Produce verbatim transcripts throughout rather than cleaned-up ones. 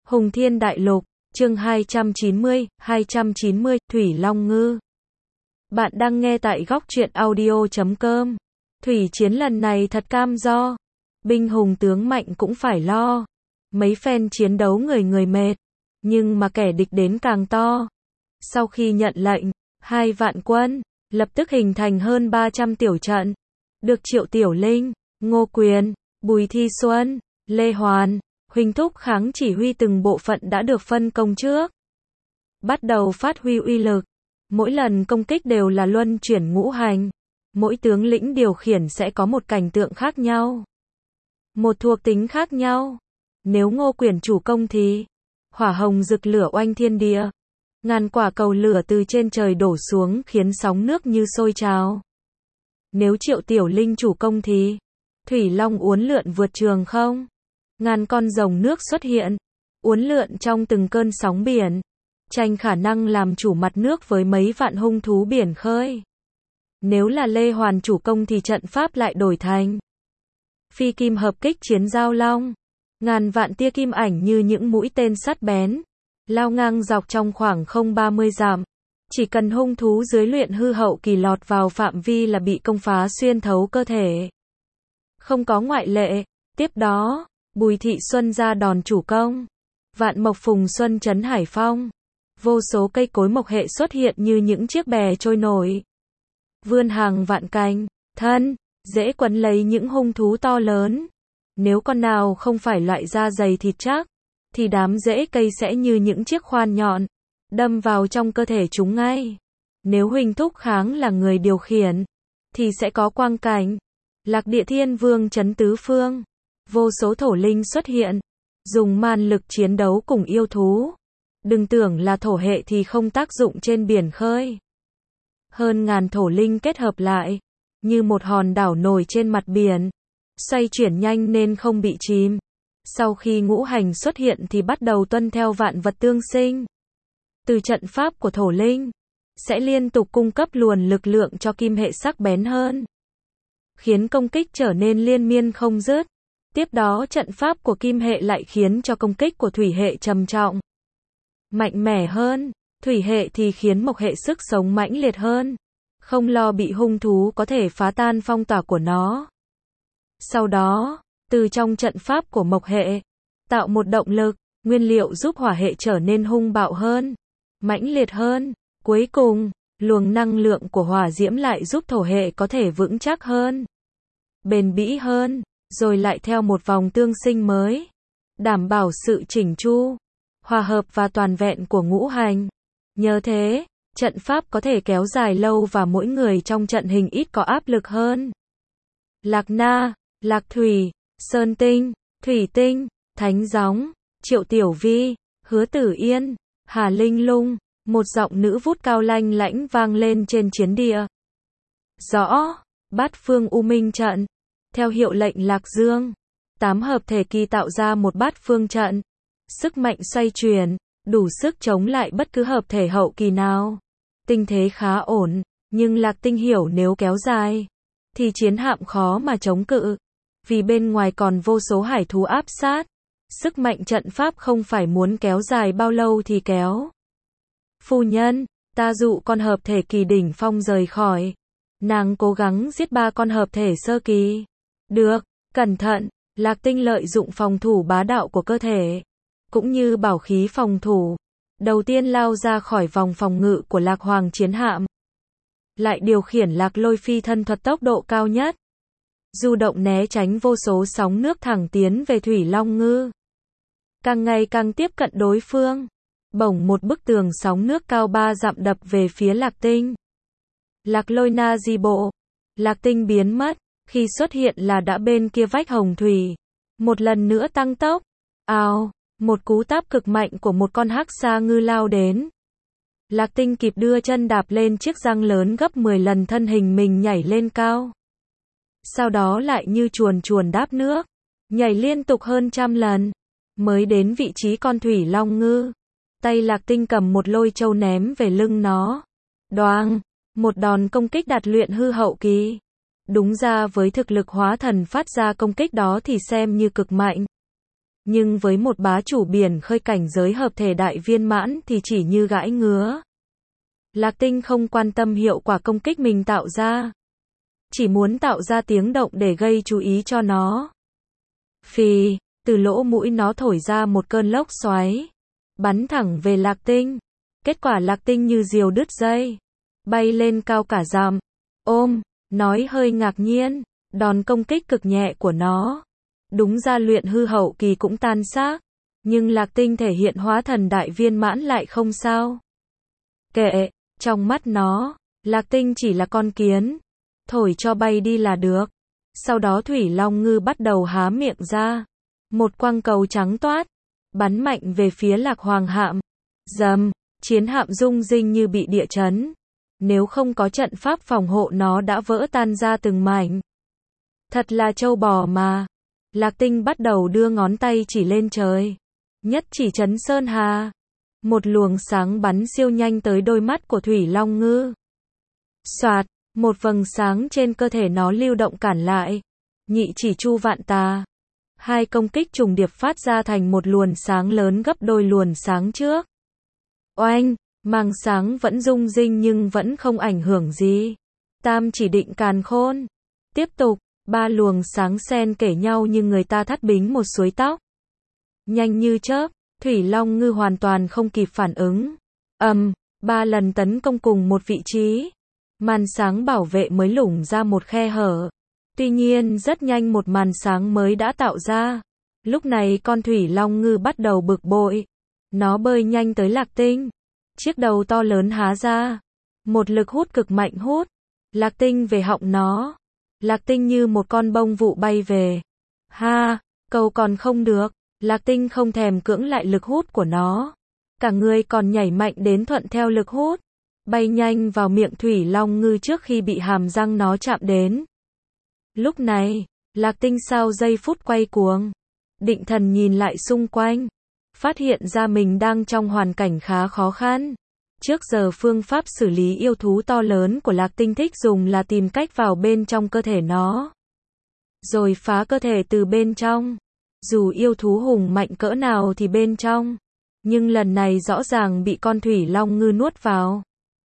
Hùng Thiên Đại Lục, chương hai trăm chín mươi, hai trăm chín mươi, Thủy Long Ngư. Bạn đang nghe tại góc truyện audio chấm com. Thủy chiến lần này thật cam go. Binh hùng tướng mạnh cũng phải lo. Mấy phen chiến đấu người người mệt. Nhưng mà kẻ địch đến càng to. Sau khi nhận lệnh, hai vạn quân, lập tức hình thành hơn ba trăm tiểu trận. Được Triệu Tiểu Linh, Ngô Quyền, Bùi Thi Xuân, Lê Hoàn, Huỳnh Thúc Kháng chỉ huy từng bộ phận đã được phân công trước. Bắt đầu phát huy uy lực. Mỗi lần công kích đều là luân chuyển ngũ hành. Mỗi tướng lĩnh điều khiển sẽ có một cảnh tượng khác nhau. Một thuộc tính khác nhau. Nếu Ngô Quyền chủ công thì hỏa hồng rực lửa oanh thiên địa. Ngàn quả cầu lửa từ trên trời đổ xuống khiến sóng nước như sôi trào. Nếu Triệu Tiểu Linh chủ công thì thủy long uốn lượn vượt trường không. Ngàn con rồng nước xuất hiện, uốn lượn trong từng cơn sóng biển, tranh khả năng làm chủ mặt nước với mấy vạn hung thú biển khơi. Nếu là Lê Hoàn chủ công thì trận pháp lại đổi thành phi kim hợp kích chiến giao long. Ngàn vạn tia kim ảnh như những mũi tên sắt bén, lao ngang dọc trong khoảng không ba mươi dặm. Chỉ cần hung thú dưới luyện hư hậu kỳ lọt vào phạm vi là bị công phá xuyên thấu cơ thể. Không có ngoại lệ. Tiếp đó, Bùi Thị Xuân ra đòn chủ công. Vạn mộc phùng xuân trấn Hải Phong. Vô số cây cối mộc hệ xuất hiện như những chiếc bè trôi nổi. Vươn hàng vạn cành, thân, dễ quấn lấy những hung thú to lớn. Nếu con nào không phải loại da dày thịt chắc, thì đám rễ cây sẽ như những chiếc khoan nhọn, đâm vào trong cơ thể chúng ngay. Nếu Huỳnh Thúc Kháng là người điều khiển, thì sẽ có quang cảnh. Lạc Địa Thiên Vương trấn tứ phương. Vô số thổ linh xuất hiện, dùng man lực chiến đấu cùng yêu thú. Đừng tưởng là thổ hệ thì không tác dụng trên biển khơi. Hơn ngàn thổ linh kết hợp lại, như một hòn đảo nổi trên mặt biển, xoay chuyển nhanh nên không bị chìm. Sau khi ngũ hành xuất hiện thì bắt đầu tuân theo vạn vật tương sinh. Từ trận pháp của thổ linh, sẽ liên tục cung cấp luồng lực lượng cho kim hệ sắc bén hơn, khiến công kích trở nên liên miên không dứt. Tiếp đó trận pháp của kim hệ lại khiến cho công kích của thủy hệ trầm trọng, mạnh mẽ hơn. Thủy hệ thì khiến mộc hệ sức sống mãnh liệt hơn, không lo bị hung thú có thể phá tan phong tỏa của nó. Sau đó, từ trong trận pháp của mộc hệ, tạo một động lực, nguyên liệu giúp hỏa hệ trở nên hung bạo hơn, mãnh liệt hơn. Cuối cùng, luồng năng lượng của hỏa diễm lại giúp thổ hệ có thể vững chắc hơn, bền bỉ hơn. Rồi lại theo một vòng tương sinh mới, đảm bảo sự chỉnh chu, hòa hợp và toàn vẹn của ngũ hành. Nhờ thế, trận pháp có thể kéo dài lâu và mỗi người trong trận hình ít có áp lực hơn. Lạc Na, Lạc Thủy, Sơn Tinh, Thủy Tinh, Thánh Gióng, Triệu Tiểu Vi, Hứa Tử Yên, Hà Linh Lung, một giọng nữ vút cao lanh lãnh vang lên trên chiến địa. Rõ, Bát Phương U Minh trận. Theo hiệu lệnh Lạc Dương, tám hợp thể kỳ tạo ra một bát phương trận. Sức mạnh xoay chuyển, đủ sức chống lại bất cứ hợp thể hậu kỳ nào. Tình thế khá ổn, nhưng Lạc Tinh hiểu nếu kéo dài, thì chiến hạm khó mà chống cự. Vì bên ngoài còn vô số hải thú áp sát. Sức mạnh trận pháp không phải muốn kéo dài bao lâu thì kéo. Phu nhân, ta dụ con hợp thể kỳ đỉnh phong rời khỏi. Nàng cố gắng giết ba con hợp thể sơ kỳ. Được, cẩn thận. Lạc Tinh lợi dụng phòng thủ bá đạo của cơ thể, cũng như bảo khí phòng thủ. Đầu tiên lao ra khỏi vòng phòng ngự của Lạc Hoàng chiến hạm. Lại điều khiển Lạc Lôi phi thân thuật tốc độ cao nhất. Du động né tránh vô số sóng nước thẳng tiến về Thủy Long Ngư. Càng ngày càng tiếp cận đối phương. Bỗng một bức tường sóng nước cao ba dặm đập về phía Lạc Tinh. Lạc Lôi na di bộ. Lạc Tinh biến mất. Khi xuất hiện là đã bên kia vách hồng thủy. Một lần nữa tăng tốc. Ào, một cú táp cực mạnh của một con hắc sa ngư lao đến. Lạc Tinh kịp đưa chân đạp lên chiếc răng lớn gấp mười lần thân hình mình nhảy lên cao. Sau đó lại như chuồn chuồn đáp nước, nhảy liên tục hơn trăm lần, mới đến vị trí con Thủy Long Ngư. Tay Lạc Tinh cầm một lôi châu ném về lưng nó. Đoàng, một đòn công kích đạt luyện hư hậu kỳ. Đúng ra với thực lực hóa thần phát ra công kích đó thì xem như cực mạnh. Nhưng với một bá chủ biển khơi cảnh giới hợp thể đại viên mãn thì chỉ như gãi ngứa. Lạc Tinh không quan tâm hiệu quả công kích mình tạo ra. Chỉ muốn tạo ra tiếng động để gây chú ý cho nó. Phì, từ lỗ mũi nó thổi ra một cơn lốc xoáy. Bắn thẳng về Lạc Tinh. Kết quả Lạc Tinh như diều đứt dây. Bay lên cao cả dặm. Ôm, nói hơi ngạc nhiên. Đòn công kích cực nhẹ của nó. Đúng ra luyện hư hậu kỳ cũng tan xác. Nhưng Lạc Tinh thể hiện hóa thần đại viên mãn lại không sao. Kệ, trong mắt nó, Lạc Tinh chỉ là con kiến. Thổi cho bay đi là được. Sau đó Thủy Long Ngư bắt đầu há miệng ra. Một quang cầu trắng toát. Bắn mạnh về phía Lạc Hoàng hạm. Dầm, chiến hạm rung rinh như bị địa chấn. Nếu không có trận pháp phòng hộ nó đã vỡ tan ra từng mảnh. Thật là trâu bò mà. Lạc Tinh bắt đầu đưa ngón tay chỉ lên trời. Nhất chỉ chấn sơn hà. Một luồng sáng bắn siêu nhanh tới đôi mắt của Thủy Long Ngư. Soạt, một vầng sáng trên cơ thể nó lưu động cản lại. Nhị chỉ chu vạn tà. Hai công kích trùng điệp phát ra thành một luồng sáng lớn gấp đôi luồng sáng trước. Oanh, màng sáng vẫn rung rinh nhưng vẫn không ảnh hưởng gì. Tam chỉ định càn khôn. Tiếp tục, ba luồng sáng xen kẽ nhau như người ta thắt bính một suối tóc. Nhanh như chớp, Thủy Long Ngư hoàn toàn không kịp phản ứng. Ầm, um, ba lần tấn công cùng một vị trí. Màn sáng bảo vệ mới lủng ra một khe hở. Tuy nhiên rất nhanh một màn sáng mới đã tạo ra. Lúc này con Thủy Long Ngư bắt đầu bực bội. Nó bơi nhanh tới Lạc Tinh. Chiếc đầu to lớn há ra. Một lực hút cực mạnh hút. Lạc Tinh về họng nó. Lạc Tinh như một con bông vụ bay về. Ha, câu còn không được. Lạc Tinh không thèm cưỡng lại lực hút của nó. Cả người còn nhảy mạnh đến thuận theo lực hút. Bay nhanh vào miệng Thủy Long Ngư trước khi bị hàm răng nó chạm đến. Lúc này, Lạc Tinh sau giây phút quay cuồng. Định thần nhìn lại xung quanh. Phát hiện ra mình đang trong hoàn cảnh khá khó khăn. Trước giờ phương pháp xử lý yêu thú to lớn của Lạc Tinh thích dùng là tìm cách vào bên trong cơ thể nó. Rồi phá cơ thể từ bên trong. Dù yêu thú hùng mạnh cỡ nào thì bên trong. Nhưng lần này rõ ràng bị con Thủy Long Ngư nuốt vào.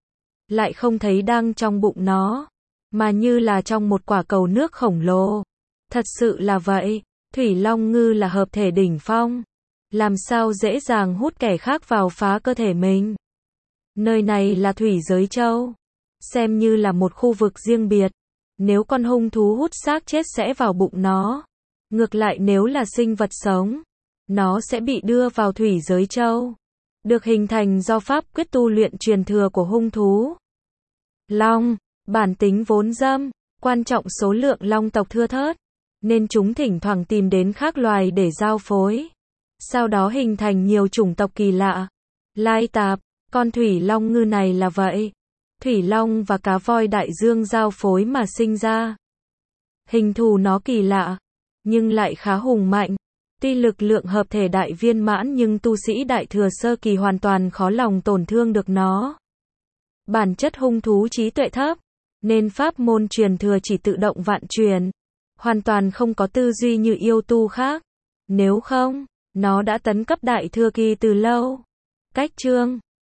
Lại không thấy đang trong bụng nó. Mà như là trong một quả cầu nước khổng lồ. Thật sự là vậy. Thủy Long Ngư là hợp thể đỉnh phong. Làm sao dễ dàng hút kẻ khác vào phá cơ thể mình. Nơi này là Thủy Giới Châu. Xem như là một khu vực riêng biệt. Nếu con hung thú hút xác chết sẽ vào bụng nó. Ngược lại nếu là sinh vật sống, nó sẽ bị đưa vào Thủy Giới Châu. Được hình thành do pháp quyết tu luyện truyền thừa của hung thú. Long, bản tính vốn dâm, quan trọng số lượng long tộc thưa thớt. Nên chúng thỉnh thoảng tìm đến khác loài để giao phối. Sau đó hình thành nhiều chủng tộc kỳ lạ. Lai tạp, con Thủy Long Ngư này là vậy. Thủy Long và cá voi đại dương giao phối mà sinh ra. Hình thù nó kỳ lạ, nhưng lại khá hùng mạnh. Tuy lực lượng hợp thể đại viên mãn nhưng tu sĩ đại thừa sơ kỳ hoàn toàn khó lòng tổn thương được nó. Bản chất hung thú trí tuệ thấp, nên pháp môn truyền thừa chỉ tự động vạn truyền. Hoàn toàn không có tư duy như yêu tu khác. Nếu không, nó đã tấn cấp đại thừa kỳ từ lâu. Cách chương